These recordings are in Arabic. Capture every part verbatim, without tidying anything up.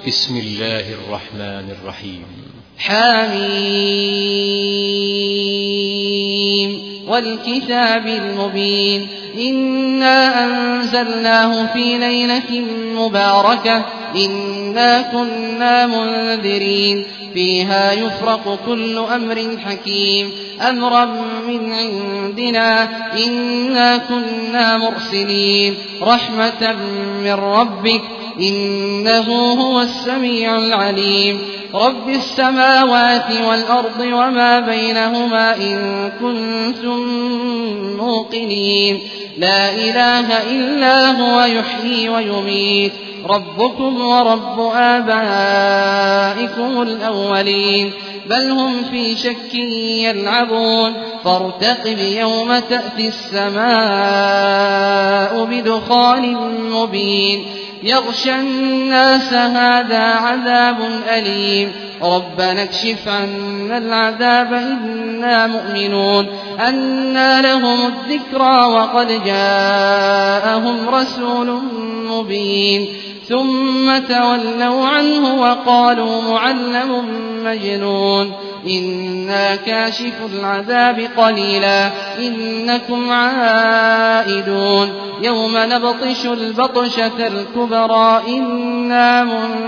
بسم الله الرحمن الرحيم. حميم والكتاب المبين إنا أنزلناه في ليلة مباركة إنا كنا منذرين فيها يفرق كل أمر حكيم أمرا من عندنا إنا كنا مرسلين رحمة من ربك إنه هو السميع العليم رب السماوات والأرض وما بينهما إن كنتم موقنين لا إله إلا هو يحيي ويميت ربكم ورب آبائكم الأولين بل هم في شك يلعبون فارتقب يوم تأتي السماء بدخان مبين يغشى الناس هذا عذاب أليم ربنا اكشف عنا العذاب إنا مؤمنون أنى لهم الذكرى وقد جاءهم رسول مبين ثم تولوا عنه وقالوا معلم مجنون إنا كاشف العذاب قليلا إنكم عائدون يوم نبطش البطشة الكبرى إنا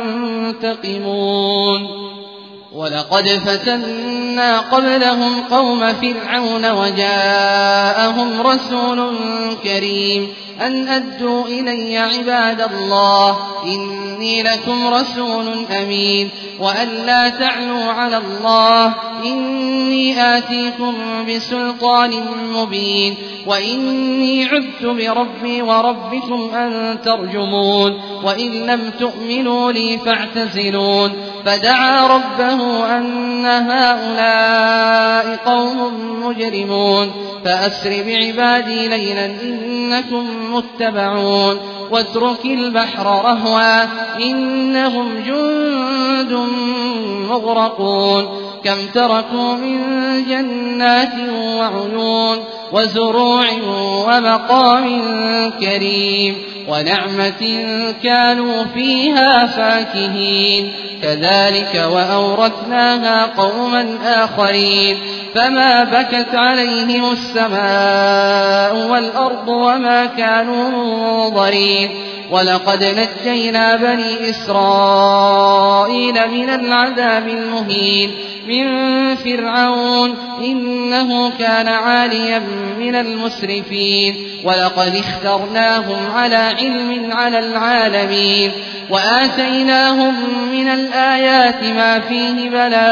منتقمون ولقد فتنا قبلهم قوم فرعون وجاءهم رسول كريم أن أدوا إلي عباد الله إني لكم رسول أمين وأن لا تعلوا على الله إني آتيكم بسلطان مبين وإني عذت بربي وربكم أن ترجمون وإن لم تؤمنوا لي فاعتزلون فدعا ربه أن هؤلاء قوم مجرمون فأسر بعبادي ليلا إنكم متبعون واترك البحر رهوا إنهم جند مغرقون كم تركوا من جنات وعيون وزروع ومقام كريم ونعمة كانوا فيها فاكهين كذلك وأورثناها قوما آخرين فما بكت عليهم السماء والأرض وما كانوا منظرين ولقد نجينا بني إسرائيل من العذاب المهين من فرعون إنه كان عاليا من المسرفين ولقد اخترناهم على علم على العالمين وآتيناهم من الآيات ما فيه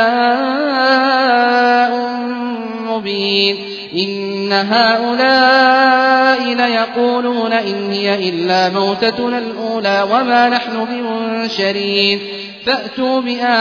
بلاء مبين إن هؤلاء ليقولون إن هي إلا موتتنا الأولى وما نحن بمنشرين فأتوا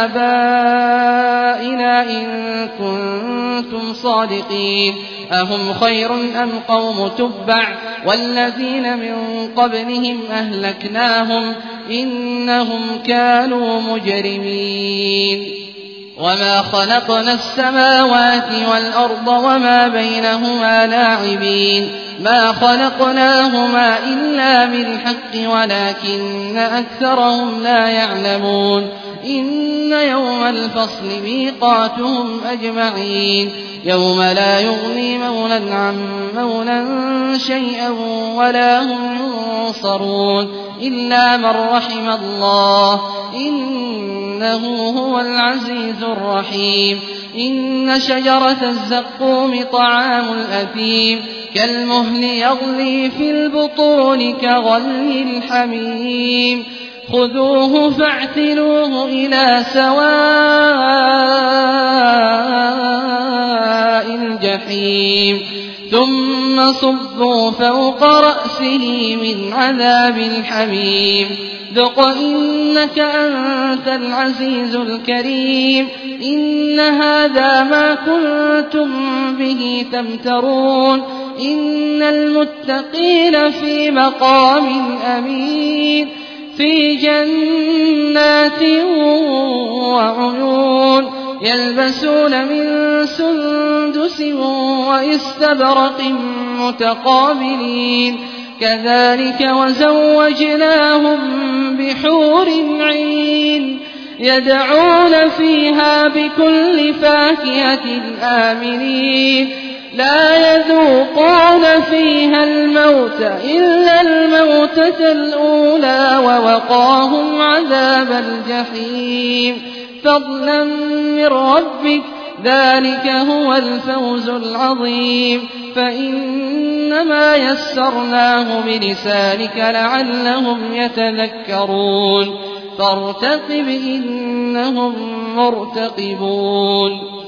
بآبائنا إن كنتم صادقين أهم خير أم قوم تبع والذين من قبلهم أهلكناهم إنهم كانوا مجرمين وما خلقنا السماوات والأرض وما بينهما لاعبين ما خلقناهما إلا بالحق ولكن أكثرهم لا يعلمون إن يوم الفصل ميقاتهم أجمعين يوم لا يغني مولى عن مولى شيئا ولا هم ينصرون إلا من رحم الله إنه هو العزيز الرحيم إن شجرة الزقوم طعام الأثيم كالمهل يغلي في البطون كغلي الحميم خذوه فاعتلوه إلى سواء الجحيم ثم صبوا فوق رأسه من عذاب الحميم ذق إنك أنت العزيز الكريم إن هذا ما كنتم به تمترون إن المتقين في مقام أمين في جنات وعيون يلبسون من سندس واستبرق متقابلين كذلك وزوجناهم بحور عين يدعون فيها بكل فاكهة آمنين لا يذوقون فيها الموت إلا الموتة الأولى ووقاهم عذاب الجحيم فضلا من ربك ذلك هو الفوز العظيم فإنما يسرناه بلسانك لعلهم يتذكرون فارتقب إنهم مرتقبون